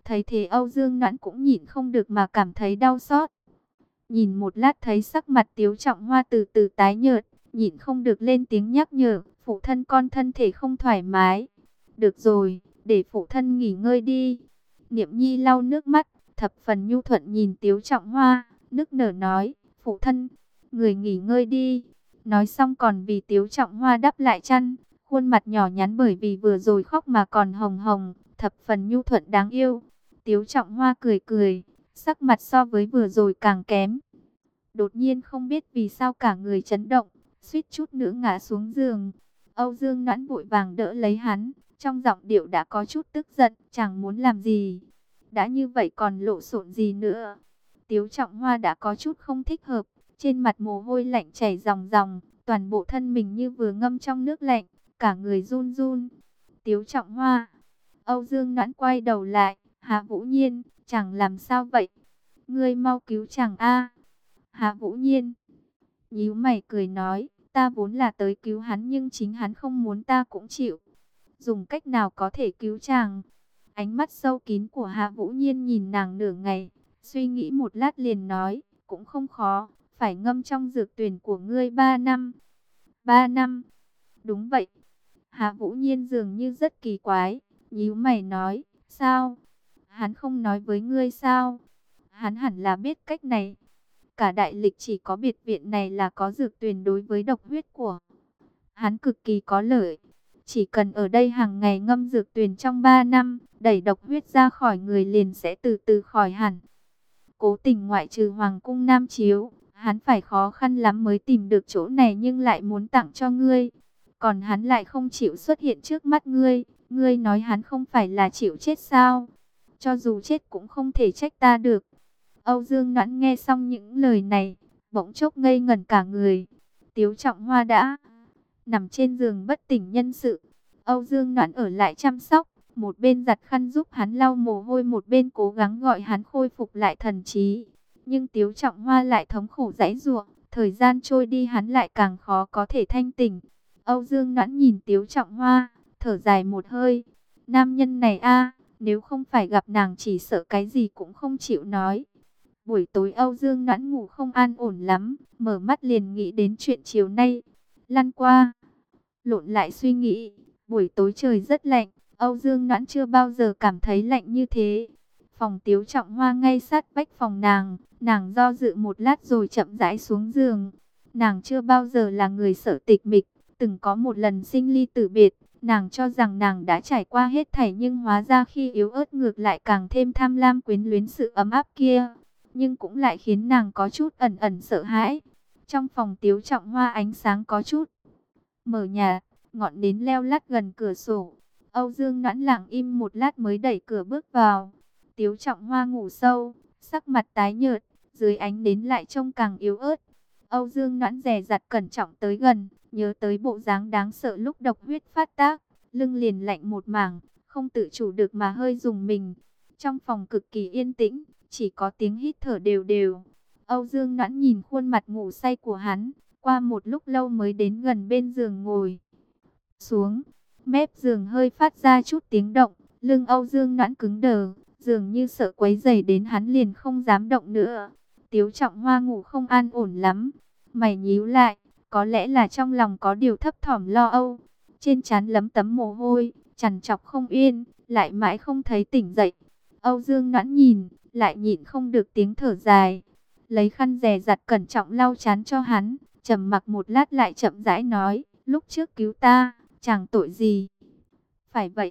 Thấy thế Âu Dương Noãn cũng nhịn không được mà cảm thấy đau xót. Nhìn một lát thấy sắc mặt Tiếu Trọng Hoa từ từ tái nhợt, nhịn không được lên tiếng nhắc nhở, phụ thân con thân thể không thoải mái. Được rồi, để phụ thân nghỉ ngơi đi. Niệm Nhi lau nước mắt, thập phần nhu thuận nhìn Tiếu Trọng Hoa, nức nở nói, phụ thân, người nghỉ ngơi đi. Nói xong còn vì Tiếu Trọng Hoa đắp lại chăn, khuôn mặt nhỏ nhắn bởi vì vừa rồi khóc mà còn hồng hồng, thập phần nhu thuận đáng yêu. Tiếu Trọng Hoa cười cười, sắc mặt so với vừa rồi càng kém. Đột nhiên không biết vì sao cả người chấn động, suýt chút nữa ngã xuống giường. Âu Dương Noãn vội vàng đỡ lấy hắn, trong giọng điệu đã có chút tức giận, chẳng muốn làm gì. Đã như vậy còn lộn xộn gì nữa. Tiếu Trọng Hoa đã có chút không thích hợp, trên mặt mồ hôi lạnh chảy ròng ròng, toàn bộ thân mình như vừa ngâm trong nước lạnh, cả người run run. Tiếu Trọng Hoa, Âu Dương Noãn quay đầu lại, Hạ Vũ Nhiên, chẳng làm sao vậy? Ngươi mau cứu chàng a. Hạ Vũ Nhiên nhíu mày cười nói, ta vốn là tới cứu hắn nhưng chính hắn không muốn ta cũng chịu. Dùng cách nào có thể cứu chàng? Ánh mắt sâu kín của Hạ Vũ Nhiên nhìn nàng nửa ngày, suy nghĩ một lát liền nói, cũng không khó, phải ngâm trong dược tuyển của ngươi ba năm. Ba năm? Đúng vậy. Hạ Vũ Nhiên dường như rất kỳ quái, nhíu mày nói, sao? Hắn không nói với ngươi sao? Hắn hẳn là biết cách này. Cả đại lịch chỉ có biệt viện này là có dược tuyển đối với độc huyết của hắn cực kỳ có lợi. Chỉ cần ở đây hàng ngày ngâm dược tuyển trong ba năm, đẩy độc huyết ra khỏi người liền sẽ từ từ khỏi hẳn. Cố tình ngoại trừ Hoàng cung Nam Chiếu, hắn phải khó khăn lắm mới tìm được chỗ này nhưng lại muốn tặng cho ngươi. Còn hắn lại không chịu xuất hiện trước mắt ngươi, ngươi nói hắn không phải là chịu chết sao? Cho dù chết cũng không thể trách ta được. Âu Dương Noãn nghe xong những lời này, bỗng chốc ngây ngẩn cả người. Tiếu Trọng Hoa đã nằm trên giường bất tỉnh nhân sự. Âu Dương Noãn ở lại chăm sóc, một bên giặt khăn giúp hắn lau mồ hôi, một bên cố gắng gọi hắn khôi phục lại thần trí. Nhưng Tiếu Trọng Hoa lại thống khổ giãy giụa, thời gian trôi đi hắn lại càng khó có thể thanh tỉnh. Âu Dương Noãn nhìn Tiếu Trọng Hoa, thở dài một hơi. Nam nhân này a, nếu không phải gặp nàng chỉ sợ cái gì cũng không chịu nói. Buổi tối Âu Dương Noãn ngủ không an ổn lắm, mở mắt liền nghĩ đến chuyện chiều nay. Lăn qua, lộn lại suy nghĩ, buổi tối trời rất lạnh, Âu Dương Noãn chưa bao giờ cảm thấy lạnh như thế. Phòng Tiếu Trọng Hoa ngay sát vách phòng nàng, nàng do dự một lát rồi chậm rãi xuống giường. Nàng chưa bao giờ là người sợ tịch mịch, từng có một lần sinh ly tử biệt, nàng cho rằng nàng đã trải qua hết thảy nhưng hóa ra khi yếu ớt ngược lại càng thêm tham lam quyến luyến sự ấm áp kia. Nhưng cũng lại khiến nàng có chút ẩn ẩn sợ hãi. Trong phòng Tiếu Trọng Hoa ánh sáng có chút mờ nhạt, ngọn nến leo lắt gần cửa sổ. Âu Dương Noãn lặng im một lát mới đẩy cửa bước vào. Tiếu Trọng Hoa ngủ sâu, sắc mặt tái nhợt, dưới ánh nến lại trông càng yếu ớt. Âu Dương Noãn dè dặt cẩn trọng tới gần, nhớ tới bộ dáng đáng sợ lúc độc huyết phát tác, lưng liền lạnh một mảng, không tự chủ được mà hơi rùng mình. Trong phòng cực kỳ yên tĩnh, chỉ có tiếng hít thở đều đều. Âu Dương Noãn nhìn khuôn mặt ngủ say của hắn, qua một lúc lâu mới đến gần bên giường ngồi xuống. Mép giường hơi phát ra chút tiếng động, lưng Âu Dương Noãn cứng đờ, dường như sợ quấy rầy đến hắn liền không dám động nữa. Tiếu Trọng Hoa ngủ không an ổn lắm, mày nhíu lại, có lẽ là trong lòng có điều thấp thỏm lo âu. Trên trán lấm tấm mồ hôi, trằn trọc không yên, lại mãi không thấy tỉnh dậy. Âu Dương Noãn nhìn, lại nhịn không được tiếng thở dài. Lấy khăn dè dặt cẩn trọng lau trán cho hắn, trầm mặc một lát lại chậm rãi nói, lúc trước cứu ta, chẳng tội gì. Phải vậy,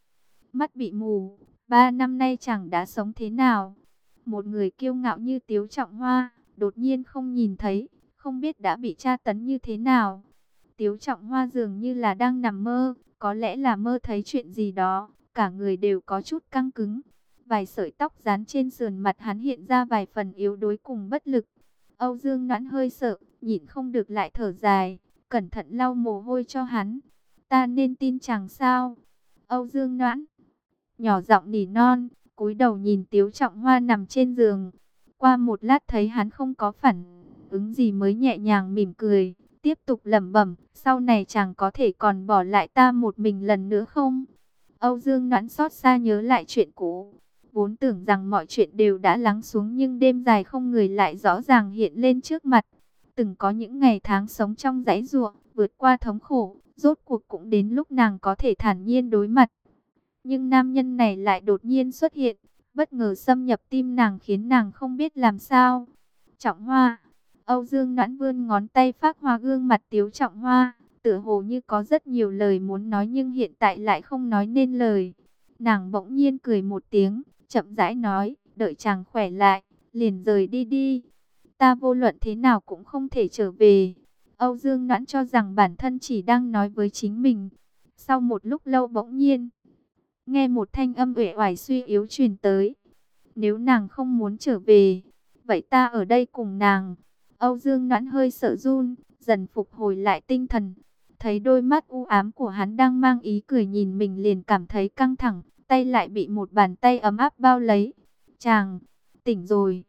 mắt bị mù, ba năm nay chẳng đã sống thế nào. Một người kiêu ngạo như Tiếu Trọng Hoa, đột nhiên không nhìn thấy, không biết đã bị tra tấn như thế nào. Tiếu Trọng Hoa dường như là đang nằm mơ, có lẽ là mơ thấy chuyện gì đó, cả người đều có chút căng cứng. Vài sợi tóc dán trên sườn mặt hắn hiện ra vài phần yếu đuối cùng bất lực. Âu Dương Noãn hơi sợ, nhịn không được lại thở dài, cẩn thận lau mồ hôi cho hắn. Ta nên tin chàng sao? Âu Dương Noãn nhỏ giọng nỉ non, cúi đầu nhìn Tiếu Trọng Hoa nằm trên giường. Qua một lát thấy hắn không có phản ứng gì mới nhẹ nhàng mỉm cười, tiếp tục lẩm bẩm, sau này chàng có thể còn bỏ lại ta một mình lần nữa không? Âu Dương Noãn xót xa nhớ lại chuyện cũ. Vốn tưởng rằng mọi chuyện đều đã lắng xuống nhưng đêm dài không người lại rõ ràng hiện lên trước mặt. Từng có những ngày tháng sống trong dãy giụa, vượt qua thống khổ, rốt cuộc cũng đến lúc nàng có thể thản nhiên đối mặt. Nhưng nam nhân này lại đột nhiên xuất hiện, bất ngờ xâm nhập tim nàng khiến nàng không biết làm sao. Trọng Hoa, Âu Dương Noãn vươn ngón tay phác hoa gương mặt Tiếu Trọng Hoa, tựa hồ như có rất nhiều lời muốn nói nhưng hiện tại lại không nói nên lời. Nàng bỗng nhiên cười một tiếng, chậm rãi nói, đợi chàng khỏe lại, liền rời đi đi. Ta vô luận thế nào cũng không thể trở về. Âu Dương Noãn cho rằng bản thân chỉ đang nói với chính mình. Sau một lúc lâu bỗng nhiên, nghe một thanh âm uể oải suy yếu truyền tới. Nếu nàng không muốn trở về, vậy ta ở đây cùng nàng. Âu Dương Noãn hơi sợ run, dần phục hồi lại tinh thần. Thấy đôi mắt u ám của hắn đang mang ý cười nhìn mình liền cảm thấy căng thẳng, tay lại bị một bàn tay ấm áp bao lấy. Chàng, tỉnh rồi.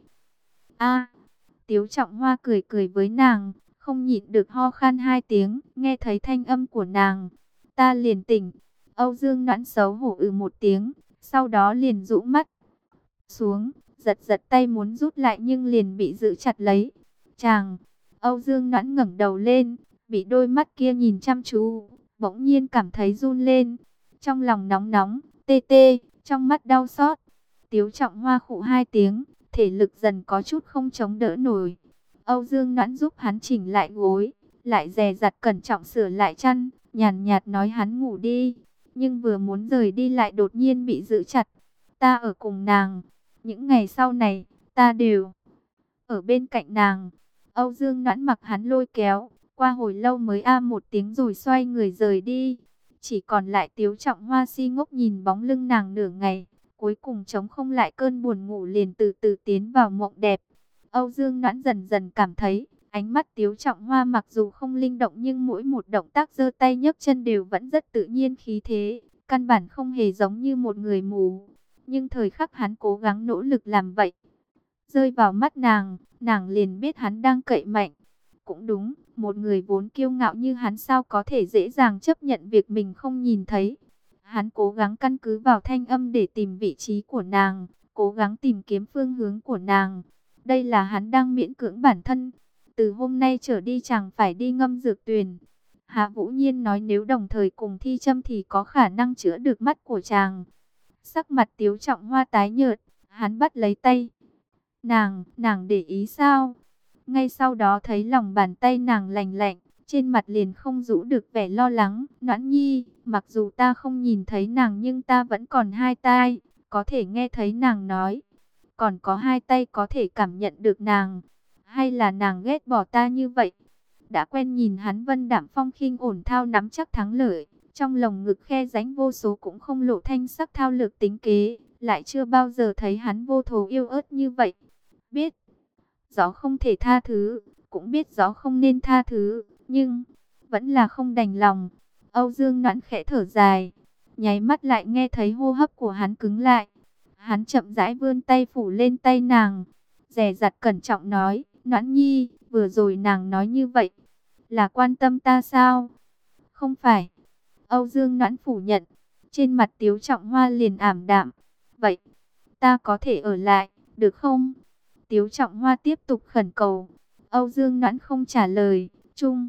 A, Tiếu Trọng Hoa cười cười với nàng, không nhịn được ho khan hai tiếng, nghe thấy thanh âm của nàng. Ta liền tỉnh. Âu Dương Noãn xấu hổ ừ một tiếng, sau đó liền rũ mắt xuống, giật giật tay muốn rút lại nhưng liền bị giữ chặt lấy. Chàng, Âu Dương Noãn ngẩng đầu lên, bị đôi mắt kia nhìn chăm chú, bỗng nhiên cảm thấy run lên. Trong lòng nóng nóng, tê tê, trong mắt đau xót. Tiếu Trọng Hoa khụ hai tiếng, thể lực dần có chút không chống đỡ nổi. Âu Dương Noãn giúp hắn chỉnh lại gối, lại dè dặt cẩn trọng sửa lại chăn, nhàn nhạt nói hắn ngủ đi. Nhưng vừa muốn rời đi lại đột nhiên bị giữ chặt. Ta ở cùng nàng, những ngày sau này, ta đều ở bên cạnh nàng. Âu Dương Noãn mặc hắn lôi kéo, qua hồi lâu mới a một tiếng rồi xoay người rời đi. Chỉ còn lại Tiếu Trọng Hoa si ngốc nhìn bóng lưng nàng nửa ngày, cuối cùng chống không lại cơn buồn ngủ liền từ từ tiến vào mộng đẹp. Âu Dương Noãn dần dần cảm thấy, ánh mắt Tiếu Trọng Hoa mặc dù không linh động nhưng mỗi một động tác giơ tay nhấc chân đều vẫn rất tự nhiên khí thế, căn bản không hề giống như một người mù. Nhưng thời khắc hắn cố gắng nỗ lực làm vậy, rơi vào mắt nàng, nàng liền biết hắn đang cậy mạnh. Cũng đúng, một người vốn kiêu ngạo như hắn sao có thể dễ dàng chấp nhận việc mình không nhìn thấy. Hắn cố gắng căn cứ vào thanh âm để tìm vị trí của nàng, cố gắng tìm kiếm phương hướng của nàng. Đây là hắn đang miễn cưỡng bản thân. Từ hôm nay trở đi chàng phải đi ngâm dược tuyền. Hạ Vũ Nhiên nói nếu đồng thời cùng thi châm thì có khả năng chữa được mắt của chàng. Sắc mặt Tiếu Trọng Hoa tái nhợt, hắn bắt lấy tay nàng, nàng để ý sao? Ngay sau đó thấy lòng bàn tay nàng lành lạnh, trên mặt liền không giấu được vẻ lo lắng. Noãn Nhi, mặc dù ta không nhìn thấy nàng nhưng ta vẫn còn hai tai, có thể nghe thấy nàng nói. Còn có hai tay có thể cảm nhận được nàng. Hay là nàng ghét bỏ ta như vậy? Đã quen nhìn hắn vân đạm phong khinh ổn thao nắm chắc thắng lợi, trong lồng ngực khe rãnh vô số cũng không lộ thanh sắc thao lược tính kế, lại chưa bao giờ thấy hắn vô thố yêu ớt như vậy. Biết rõ không thể tha thứ, cũng biết rõ không nên tha thứ, nhưng vẫn là không đành lòng. Âu Dương Noãn khẽ thở dài, nháy mắt lại nghe thấy hô hấp của hắn cứng lại. Hắn chậm rãi vươn tay phủ lên tay nàng, dè dặt cẩn trọng nói, Noãn Nhi, vừa rồi nàng nói như vậy, là quan tâm ta sao? Không phải. Âu Dương Noãn phủ nhận, trên mặt Tiếu Trọng Hoa liền ảm đạm. Vậy, ta có thể ở lại, được không? Tiếu Trọng Hoa tiếp tục khẩn cầu. Âu Dương Noãn không trả lời, chung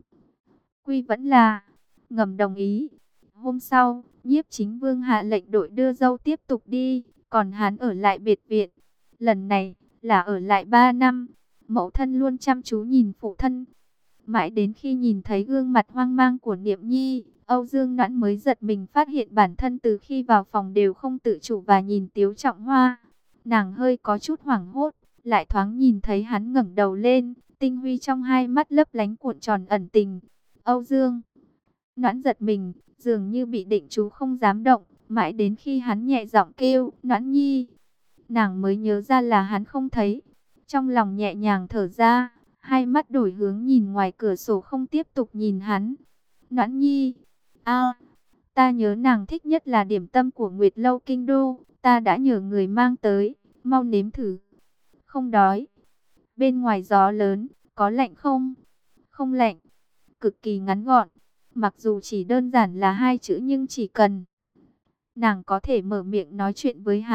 quy vẫn là ngầm đồng ý. Hôm sau, Nhiếp Chính Vương hạ lệnh đội đưa dâu tiếp tục đi, còn hắn ở lại biệt viện. Lần này là ở lại ba năm. Mẫu thân luôn chăm chú nhìn phụ thân. Mãi đến khi nhìn thấy gương mặt hoang mang của Niệm Nhi, Âu Dương Noãn mới giật mình phát hiện bản thân từ khi vào phòng đều không tự chủ và nhìn Tiếu Trọng Hoa. Nàng hơi có chút hoảng hốt, lại thoáng nhìn thấy hắn ngẩng đầu lên, tinh huy trong hai mắt lấp lánh cuộn tròn ẩn tình. Âu Dương Noãn giật mình, dường như bị định chú không dám động, mãi đến khi hắn nhẹ giọng kêu, Noãn Nhi, nàng mới nhớ ra là hắn không thấy. Trong lòng nhẹ nhàng thở ra, hai mắt đổi hướng nhìn ngoài cửa sổ không tiếp tục nhìn hắn. Noãn Nhi, a, ta nhớ nàng thích nhất là điểm tâm của Nguyệt Lâu Kinh Đô, ta đã nhờ người mang tới, mau nếm thử. Không đói. Bên ngoài gió lớn, có lạnh không? Không lạnh. Cực kỳ ngắn gọn. Mặc dù chỉ đơn giản là hai chữ nhưng chỉ cần nàng có thể mở miệng nói chuyện với hắn,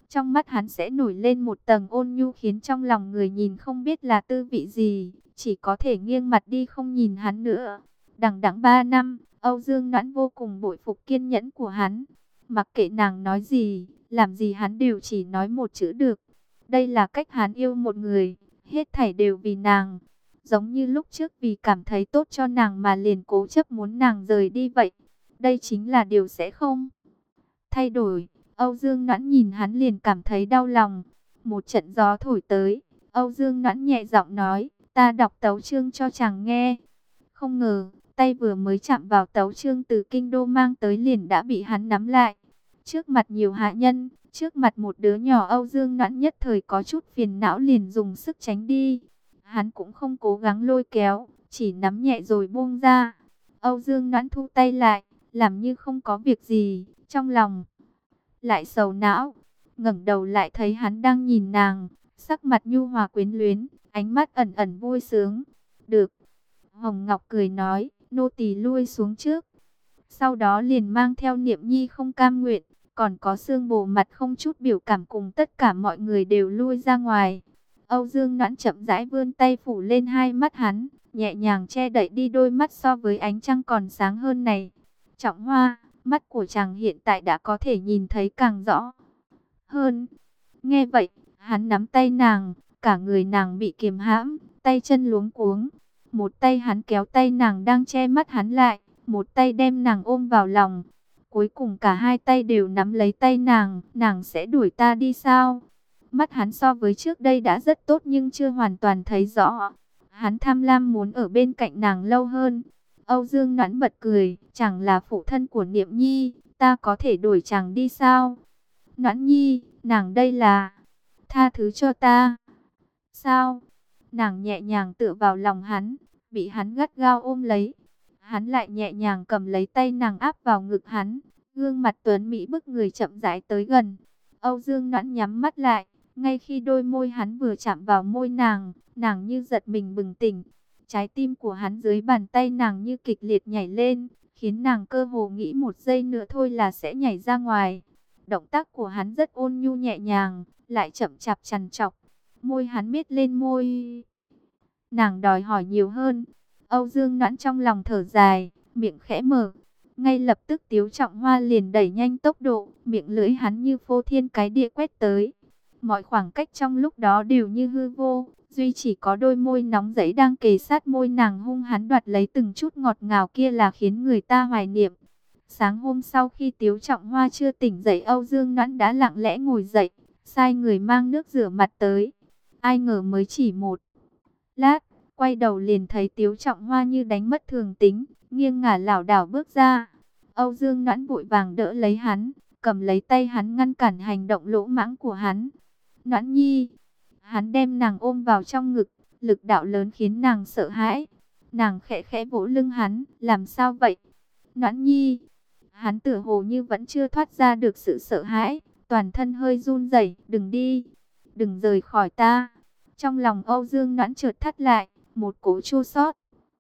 Trong mắt hắn sẽ nổi lên một tầng ôn nhu khiến trong lòng người nhìn không biết là tư vị gì, chỉ có thể nghiêng mặt đi không nhìn hắn nữa. Đằng đẵng ba năm, Âu Dương Noãn vô cùng bội phục kiên nhẫn của hắn. Mặc kệ nàng nói gì, làm gì hắn đều chỉ nói một chữ được. Đây là cách hắn yêu một người, hết thảy đều vì nàng. Giống như lúc trước vì cảm thấy tốt cho nàng mà liền cố chấp muốn nàng rời đi vậy. Đây chính là điều sẽ không thay đổi. Âu Dương Noãn nhìn hắn liền cảm thấy đau lòng. Một trận gió thổi tới, Âu Dương Noãn nhẹ giọng nói, ta đọc tấu chương cho chàng nghe. Không ngờ, tay vừa mới chạm vào tấu chương từ kinh đô mang tới liền đã bị hắn nắm lại. Trước mặt nhiều hạ nhân, trước mặt một đứa nhỏ, Âu Dương Noãn nhất thời có chút phiền não liền dùng sức tránh đi. Hắn cũng không cố gắng lôi kéo, chỉ nắm nhẹ rồi buông ra. Âu Dương Noãn thu tay lại, làm như không có việc gì, trong lòng lại sầu não. Ngẩng đầu lại thấy hắn đang nhìn nàng, sắc mặt nhu hòa quyến luyến, ánh mắt ẩn ẩn vui sướng. Được. Hồng Ngọc cười nói, nô tỳ lui xuống trước. Sau đó liền mang theo Niệm Nhi không cam nguyện, còn có Sương Bồ mặt không chút biểu cảm cùng tất cả mọi người đều lui ra ngoài. Âu Dương Noãn chậm rãi vươn tay phủ lên hai mắt hắn, nhẹ nhàng che đậy đi đôi mắt so với ánh trăng còn sáng hơn này. Trọng Hoa, mắt của chàng hiện tại đã có thể nhìn thấy càng rõ hơn. Nghe vậy, hắn nắm tay nàng, cả người nàng bị kiềm hãm, tay chân luống cuống. Một tay hắn kéo tay nàng đang che mắt hắn lại, một tay đem nàng ôm vào lòng. Cuối cùng cả hai tay đều nắm lấy tay nàng, nàng sẽ đuổi ta đi sao? Mắt hắn so với trước đây đã rất tốt nhưng chưa hoàn toàn thấy rõ. Hắn tham lam muốn ở bên cạnh nàng lâu hơn. Âu Dương Noãn bật cười, chẳng là phụ thân của Niệm Nhi, ta có thể đuổi chàng đi sao? Noãn Nhi, nàng đây là tha thứ cho ta. Sao? Nàng nhẹ nhàng tựa vào lòng hắn, bị hắn gắt gao ôm lấy. Hắn lại nhẹ nhàng cầm lấy tay nàng áp vào ngực hắn, gương mặt tuấn mỹ bức người chậm rãi tới gần. Âu Dương Noãn nhắm mắt lại, ngay khi đôi môi hắn vừa chạm vào môi nàng, nàng như giật mình bừng tỉnh. Trái tim của hắn dưới bàn tay nàng như kịch liệt nhảy lên, khiến nàng cơ hồ nghĩ một giây nữa thôi là sẽ nhảy ra ngoài. Động tác của hắn rất ôn nhu nhẹ nhàng, lại chậm chạp trằn trọc. Môi hắn miết lên môi nàng, đòi hỏi nhiều hơn. Âu Dương Noãn trong lòng thở dài, miệng khẽ mở. Ngay lập tức Tiếu Trọng Hoa liền đẩy nhanh tốc độ, miệng lưỡi hắn như phô thiên cái địa quét tới. Mọi khoảng cách trong lúc đó đều như hư vô, duy chỉ có đôi môi nóng rẫy đang kề sát môi nàng hung hắn đoạt lấy từng chút ngọt ngào kia là khiến người ta hoài niệm. Sáng hôm sau khi Tiếu Trọng Hoa chưa tỉnh dậy, Âu Dương Noãn đã lặng lẽ ngồi dậy, sai người mang nước rửa mặt tới. Ai ngờ mới chỉ một lát, quay đầu liền thấy Tiếu Trọng Hoa như đánh mất thường tính, nghiêng ngả lảo đảo bước ra. Âu Dương Noãn vội vàng đỡ lấy hắn, cầm lấy tay hắn ngăn cản hành động lỗ mãng của hắn. Noãn Nhi, hắn đem nàng ôm vào trong ngực, lực đạo lớn khiến nàng sợ hãi. Nàng khẽ khẽ vỗ lưng hắn, làm sao vậy? Noãn Nhi, hắn tựa hồ như vẫn chưa thoát ra được sự sợ hãi, toàn thân hơi run rẩy, đừng đi, đừng rời khỏi ta. Trong lòng Âu Dương Noãn chợt thắt lại, một cỗ chua xót